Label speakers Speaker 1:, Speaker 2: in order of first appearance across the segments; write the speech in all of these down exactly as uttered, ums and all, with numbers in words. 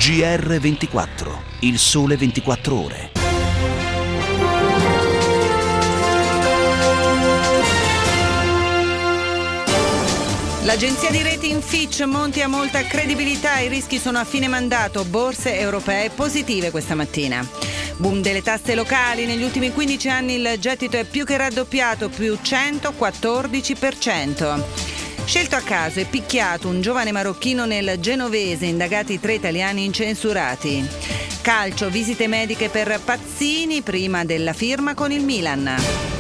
Speaker 1: G R ventiquattro, il sole ventiquattro ore.
Speaker 2: L'agenzia di rating Fitch Monti ha molta credibilità, i rischi sono a fine mandato, borse europee positive questa mattina. Boom delle tasse locali, negli ultimi quindici anni il gettito è più che raddoppiato, più centoquattordici per cento. Scelto a caso e picchiato un giovane marocchino nel Genovese, indagati tre italiani incensurati. Calcio, visite mediche per Pazzini prima della firma con il Milan.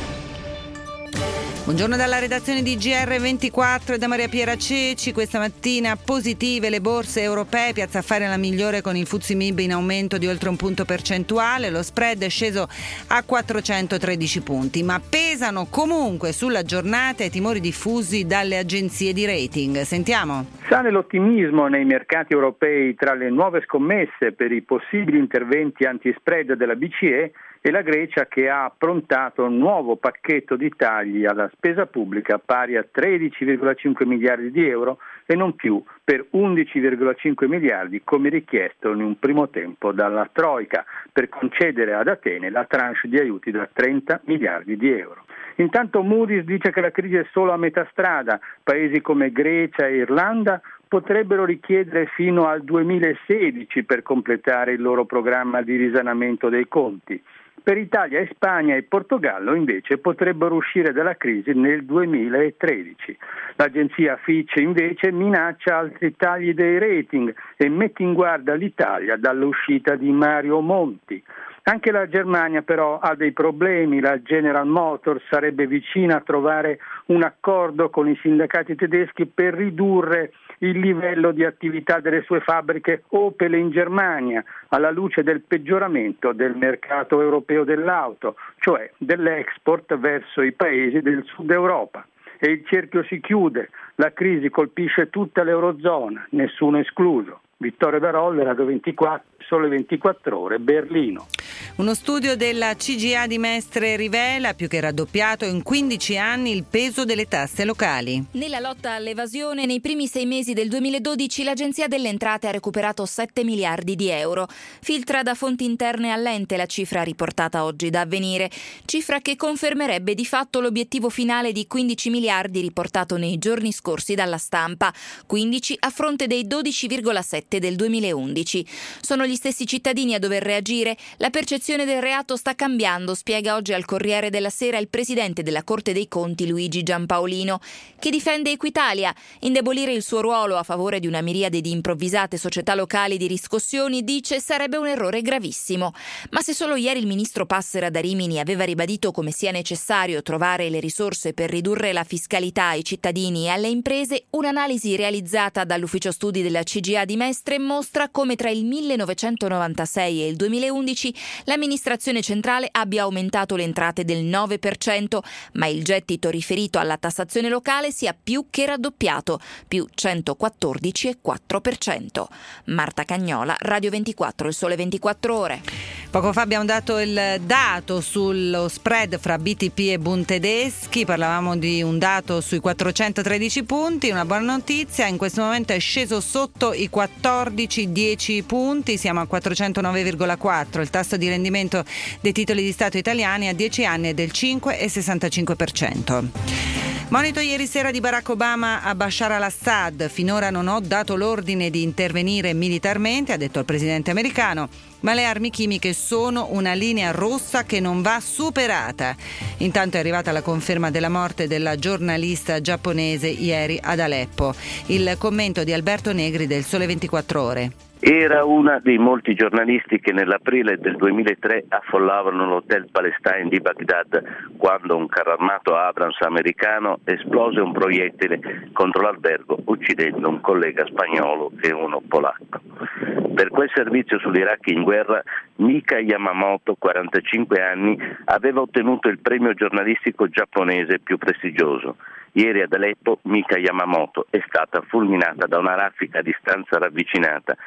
Speaker 2: Buongiorno dalla redazione di G R ventiquattro e da Maria Piera Ceci. Questa mattina positive le borse europee, Piazza Affari la migliore con il F T S E M I B in aumento di oltre un punto percentuale, lo spread è sceso a quattrocentotredici punti, ma pesano comunque sulla giornata i timori diffusi dalle agenzie di rating. Sentiamo.
Speaker 3: Sale l'ottimismo nei mercati europei tra le nuove scommesse per i possibili interventi anti-spread della B C E e la Grecia, che ha approntato un nuovo pacchetto di tagli alla spesa pubblica pari a tredici virgola cinque miliardi di euro e non più per undici virgola cinque miliardi come richiesto in un primo tempo dalla Troika, per concedere ad Atene la tranche di aiuti da trenta miliardi di euro. Intanto Moody's dice che la crisi è solo a metà strada, paesi come Grecia e Irlanda potrebbero richiedere fino al duemilasedici per completare il loro programma di risanamento dei conti. Per Italia e Spagna e Portogallo invece potrebbero uscire dalla crisi nel duemilatredici. L'agenzia Fitch invece minaccia altri tagli dei rating e mette in guardia l'Italia dall'uscita di Mario Monti. Anche la Germania però ha dei problemi, la General Motors sarebbe vicina a trovare un accordo con i sindacati tedeschi per ridurre il livello di attività delle sue fabbriche Opel in Germania, alla luce del peggioramento del mercato europeo dell'auto, cioè dell'export verso i paesi del sud Europa. E il cerchio si chiude, la crisi colpisce tutta l'Eurozona, nessuno escluso. Vittorio Barolli, Radio ventiquattro, Sole ventiquattro ore, Berlino.
Speaker 2: Uno studio della C G A di Mestre rivela più che raddoppiato in quindici anni il peso delle tasse locali.
Speaker 4: Nella lotta all'evasione, nei primi sei mesi del duemiladodici l'Agenzia delle Entrate ha recuperato sette miliardi di euro. Filtra da fonti interne all'ente la cifra riportata oggi da Avvenire, cifra che confermerebbe di fatto l'obiettivo finale di quindici miliardi riportato nei giorni scorsi dalla Stampa, quindici a fronte dei dodici virgola sette del duemilaundici. Sono gli stessi cittadini a dover reagire. La percezione del reato sta cambiando, spiega oggi al Corriere della Sera il presidente della Corte dei Conti Luigi Giampaolino, che difende Equitalia. Indebolire il suo ruolo a favore di una miriade di improvvisate società locali di riscossioni, dice, sarebbe un errore gravissimo. Ma se solo ieri il ministro Passera da Rimini aveva ribadito come sia necessario trovare le risorse per ridurre la fiscalità ai cittadini e alle imprese, un'analisi realizzata dall'ufficio studi della C G A di Mestre mostra come tra il millenovecentonovantasei e il duemilaundici l'amministrazione centrale abbia aumentato le entrate del nove per cento, ma il gettito riferito alla tassazione locale sia più che raddoppiato, più centoquattordici virgola quattro per cento. Marta Cagnola, Radio ventiquattro, il Sole ventiquattro ore.
Speaker 2: Poco fa abbiamo dato il dato sullo spread fra B T P e Bund tedeschi, parlavamo di un dato sui quattrocentotredici punti, una buona notizia, in questo momento è sceso sotto i quattordici dieci punti, siamo a quattrocentonove virgola quattro, il tasso di rendimento dei titoli di Stato italiani a dieci anni è del cinque virgola sessantacinque per cento. Monito ieri sera di Barack Obama a Bashar al-Assad, finora non ho dato l'ordine di intervenire militarmente, ha detto il presidente americano, ma le armi chimiche sono una linea rossa che non va superata. Intanto è arrivata la conferma della morte della giornalista giapponese ieri ad Aleppo. Il commento di Alberto Negri del Sole ventiquattro ore.
Speaker 5: Era una dei molti giornalisti che nell'aprile del duemilatré affollavano l'hotel Palestine di Baghdad quando un carro armato Abrams americano esplose un proiettile contro l'albergo uccidendo un collega spagnolo e uno polacco. Per quel servizio sull'Iraq in guerra Mika Yamamoto, quarantacinque anni, aveva ottenuto il premio giornalistico giapponese più prestigioso. Ieri ad Aleppo Mika Yamamoto è stata fulminata da una raffica a distanza ravvicinata.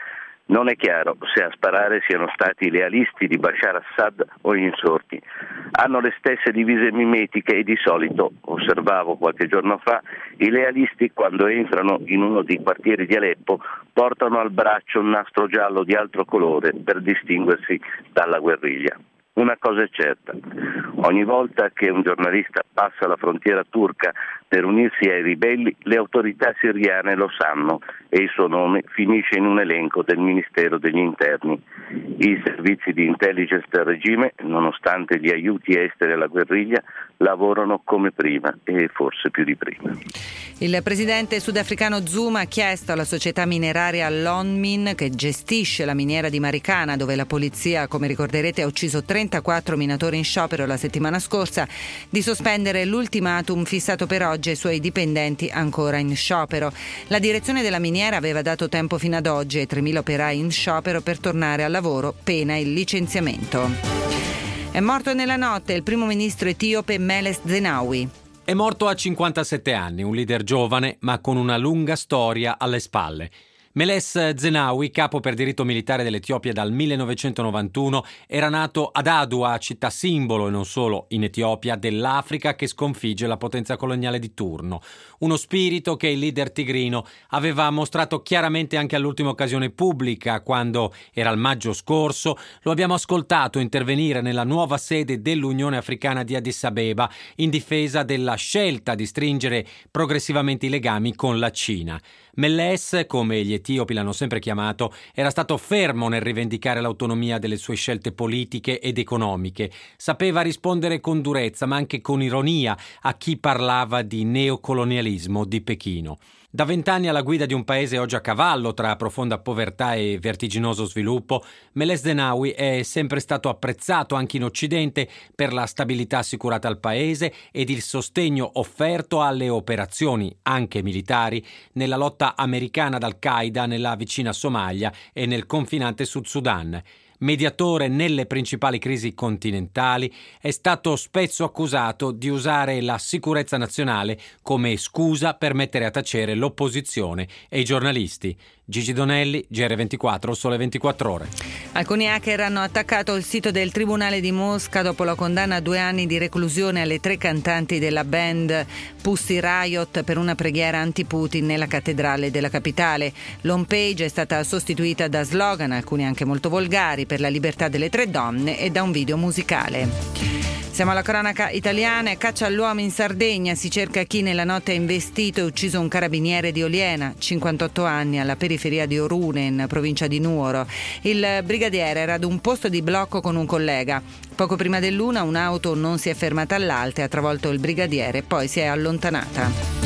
Speaker 5: Non è chiaro se a sparare siano stati i lealisti di Bashar Assad o gli insorti. Hanno le stesse divise mimetiche e di solito, osservavo qualche giorno fa, i lealisti quando entrano in uno dei quartieri di Aleppo portano al braccio un nastro giallo di altro colore per distinguersi dalla guerriglia. Una cosa è certa, ogni volta che un giornalista passa la frontiera turca per unirsi ai ribelli, le autorità siriane lo sanno e il suo nome finisce in un elenco del Ministero degli Interni. I servizi di intelligence del regime, nonostante gli aiuti esteri alla guerriglia, lavorano come prima e forse più di prima.
Speaker 2: Il presidente sudafricano Zuma ha chiesto alla società mineraria Lonmin, che gestisce la miniera di Marikana, dove la polizia, come ricorderete, ha ucciso trentaquattro minatori in sciopero la settimana scorsa, di sospendere l'ultimatum fissato per oggi ai suoi dipendenti ancora in sciopero. La direzione della miniera aveva dato tempo fino ad oggi ai tremila operai in sciopero per tornare al lavoro, pena il licenziamento. È morto nella notte il primo ministro etiope Meles Zenawi.
Speaker 6: È morto a cinquantasette anni, un leader giovane ma con una lunga storia alle spalle. Meles Zenawi, capo per diritto militare dell'Etiopia dal millenovecentonovantuno, era nato ad Adua, città simbolo e non solo in Etiopia dell'Africa che sconfigge la potenza coloniale di turno. Uno spirito che il leader tigrino aveva mostrato chiaramente anche all'ultima occasione pubblica, quando era il maggio scorso. Lo abbiamo ascoltato intervenire nella nuova sede dell'Unione Africana di Addis Abeba in difesa della scelta di stringere progressivamente i legami con la Cina. Meles, come gli etiopi l'hanno sempre chiamato, era stato fermo nel rivendicare l'autonomia delle sue scelte politiche ed economiche. Sapeva rispondere con durezza, ma anche con ironia, a chi parlava di neocolonialismo di Pechino. Da vent'anni alla guida di un paese oggi a cavallo tra profonda povertà e vertiginoso sviluppo, Meles Zenawi è sempre stato apprezzato anche in Occidente per la stabilità assicurata al paese ed il sostegno offerto alle operazioni, anche militari, nella lotta americana ad Al-Qaeda nella vicina Somalia e nel confinante Sud Sudan. Mediatore nelle principali crisi continentali, è stato spesso accusato di usare la sicurezza nazionale come scusa per mettere a tacere l'opposizione e i giornalisti. Gigi Donelli, G R ventiquattro, Sole ventiquattro Ore.
Speaker 2: Alcuni hacker hanno attaccato il sito del Tribunale di Mosca dopo la condanna a due anni di reclusione alle tre cantanti della band Pussy Riot per una preghiera anti-Putin nella cattedrale della capitale. L'home page è stata sostituita da slogan, alcuni anche molto volgari, per la libertà delle tre donne e da un video musicale. Siamo alla cronaca italiana. Caccia all'uomo in Sardegna, si cerca chi nella notte ha investito e ucciso un carabiniere di Oliena, cinquantotto anni, alla periferia di Orune, in provincia di Nuoro. Il brigadiere era ad un posto di blocco con un collega. Poco prima dell'una un'auto non si è fermata all'alta e ha travolto il brigadiere, poi si è allontanata.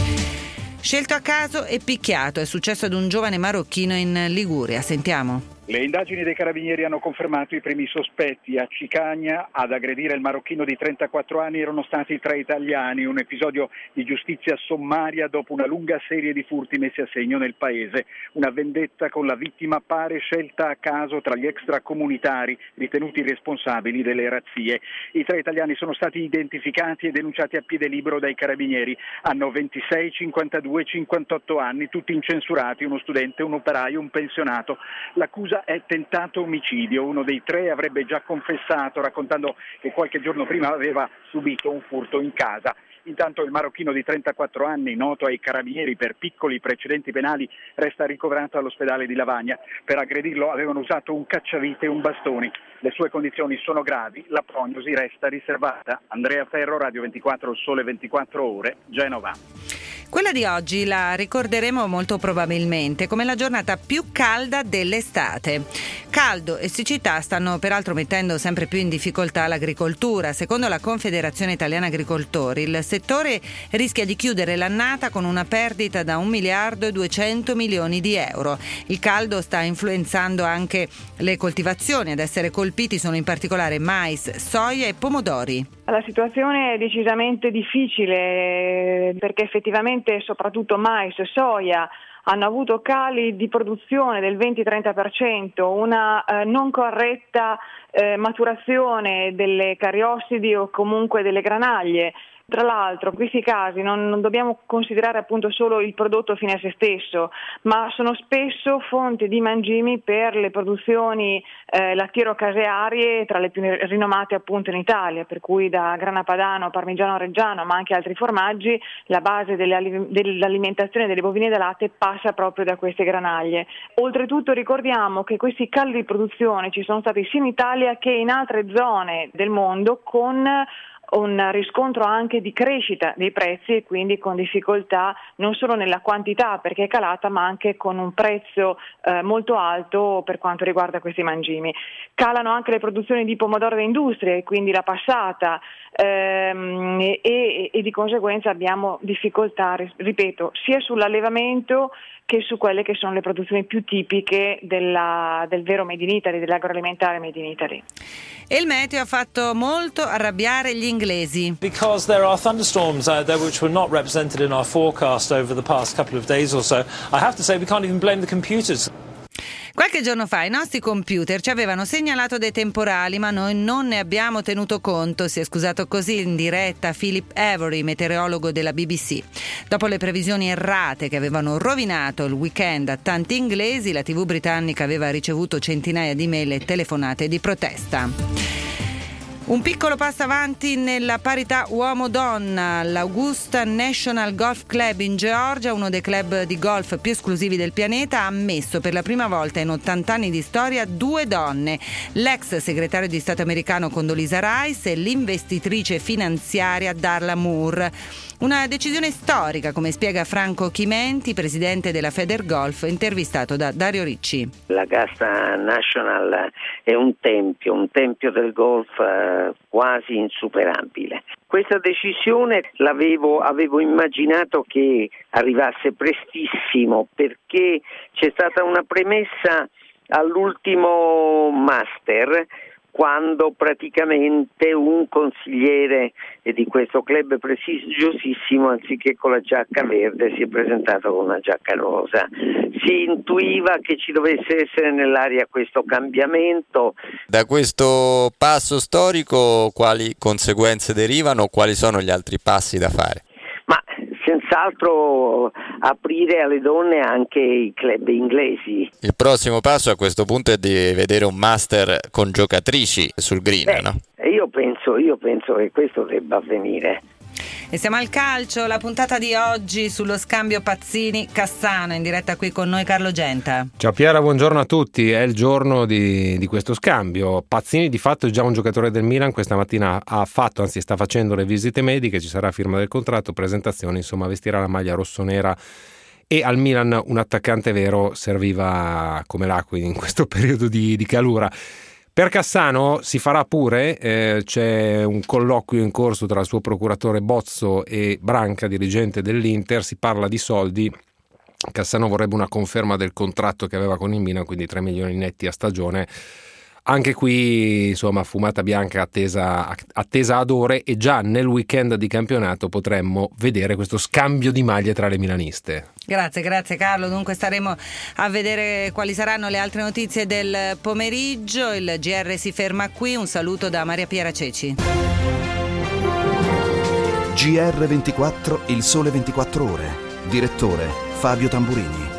Speaker 2: Scelto a caso e picchiato, è successo ad un giovane marocchino in Liguria. Sentiamo.
Speaker 7: Le indagini dei carabinieri hanno confermato i primi sospetti. A Cicagna ad aggredire il marocchino di trentaquattro anni erano stati tre italiani, un episodio di giustizia sommaria dopo una lunga serie di furti messi a segno nel paese. Una vendetta con la vittima pare scelta a caso tra gli extracomunitari ritenuti responsabili delle razzie. I tre italiani sono stati identificati e denunciati a piede libero dai carabinieri. Hanno ventisei, cinquantadue e cinquantotto anni, tutti incensurati, uno studente, un operaio, un pensionato. L'accusa è tentato omicidio. Uno dei tre avrebbe già confessato, raccontando che qualche giorno prima aveva subito un furto in casa. Intanto il marocchino di trentaquattro anni, noto ai carabinieri per piccoli precedenti penali, resta ricoverato all'ospedale di Lavagna. Per aggredirlo avevano usato un cacciavite e un bastoni. Le sue condizioni sono gravi, la prognosi resta riservata. Andrea Ferro, Radio ventiquattro, Sole ventiquattro Ore, Genova.
Speaker 2: Quella di oggi la ricorderemo molto probabilmente come la giornata più calda dell'estate. Caldo e siccità stanno peraltro mettendo sempre più in difficoltà l'agricoltura. Secondo la Confederazione Italiana Agricoltori, il settore rischia di chiudere l'annata con una perdita da un miliardo e duecento milioni di euro. Il caldo sta influenzando anche le coltivazioni. Ad essere colpiti sono in particolare mais, soia e pomodori.
Speaker 8: La situazione è decisamente difficile perché effettivamente soprattutto mais e soia hanno avuto cali di produzione del venti-trenta per cento, una eh, non corretta eh, maturazione delle cariossidi o comunque delle granaglie, Tra l'altro questi casi non, non dobbiamo considerare appunto solo il prodotto fine a se stesso, ma sono spesso fonte di mangimi per le produzioni eh, lattiero-casearie, tra le più rinomate appunto in Italia, per cui da grana padano, parmigiano reggiano, ma anche altri formaggi, la base delle, dell'alimentazione delle bovine da latte passa proprio da queste granaglie. Oltretutto ricordiamo che questi cali di produzione ci sono stati sia in Italia che in altre zone del mondo, con un riscontro anche di crescita dei prezzi e quindi con difficoltà non solo nella quantità perché è calata, ma anche con un prezzo eh, molto alto per quanto riguarda questi mangimi. Calano anche le produzioni di pomodoro da industria e quindi la passata ehm, e, e, e di conseguenza abbiamo difficoltà, ripeto, sia sull'allevamento che su quelle che sono le produzioni più tipiche della, del vero Made in Italy, dell'agroalimentare Made in Italy.
Speaker 2: E il meteo ha fatto molto arrabbiare gli inglesi.
Speaker 9: Because there are thunderstorms out there which were not represented in our forecast over the past couple of days or so, I have to say we can't even blame the computers.
Speaker 2: Qualche giorno fa i nostri computer ci avevano segnalato dei temporali, ma noi non ne abbiamo tenuto conto. Si è scusato così in diretta Philip Avery, meteorologo della B B C. Dopo le previsioni errate che avevano rovinato il weekend a tanti inglesi, la tivù britannica aveva ricevuto centinaia di mail e telefonate di protesta. Un piccolo passo avanti nella parità uomo-donna. L'Augusta National Golf Club in Georgia, uno dei club di golf più esclusivi del pianeta, ha ammesso per la prima volta in ottanta anni di storia due donne, l'ex segretario di Stato americano Condoleezza Rice e l'investitrice finanziaria Darla Moore. Una decisione storica, come spiega Franco Chimenti, presidente della Federgolf, intervistato da Dario Ricci.
Speaker 10: L'Augusta National è un tempio, un tempio del golf eh, quasi insuperabile. Questa decisione l'avevo avevo immaginato che arrivasse prestissimo, perché c'è stata una premessa all'ultimo Master, quando praticamente un consigliere di questo club prestigiosissimo, anziché con la giacca verde, si è presentato con una giacca rosa. Si intuiva che ci dovesse essere nell'aria questo cambiamento.
Speaker 11: Da questo passo storico quali conseguenze derivano? Quali sono gli altri passi da fare?
Speaker 10: Ma senz'altro aprire alle donne anche i club inglesi.
Speaker 11: Il prossimo passo a questo punto è di vedere un master con giocatrici sul green,
Speaker 10: Beh,
Speaker 11: no?
Speaker 10: Io penso, io penso che questo debba avvenire.
Speaker 2: E siamo al calcio, la puntata di oggi sullo scambio Pazzini-Cassano, in diretta qui con noi Carlo Genta.
Speaker 12: Ciao Piera, buongiorno a tutti, è il giorno di, di questo scambio. Pazzini di fatto è già un giocatore del Milan, questa mattina ha fatto, anzi sta facendo le visite mediche, ci sarà firma del contratto, presentazione, insomma vestirà la maglia rossonera. E al Milan un attaccante vero serviva come l'acqua in questo periodo di, di calura. Per Cassano si farà pure, eh, c'è un colloquio in corso tra il suo procuratore Bozzo e Branca, dirigente dell'Inter, si parla di soldi. Cassano vorrebbe una conferma del contratto che aveva con il Milan, quindi tre milioni netti a stagione. Anche qui, insomma, fumata bianca attesa, attesa ad ore, e già nel weekend di campionato potremmo vedere questo scambio di maglie tra le milaniste.
Speaker 2: Grazie, grazie Carlo. Dunque staremo a vedere quali saranno le altre notizie del pomeriggio. Il G R si ferma qui. Un saluto da Maria Piera Ceci.
Speaker 1: G R ventiquattro, il sole ventiquattro ore. Direttore Fabio Tamburini.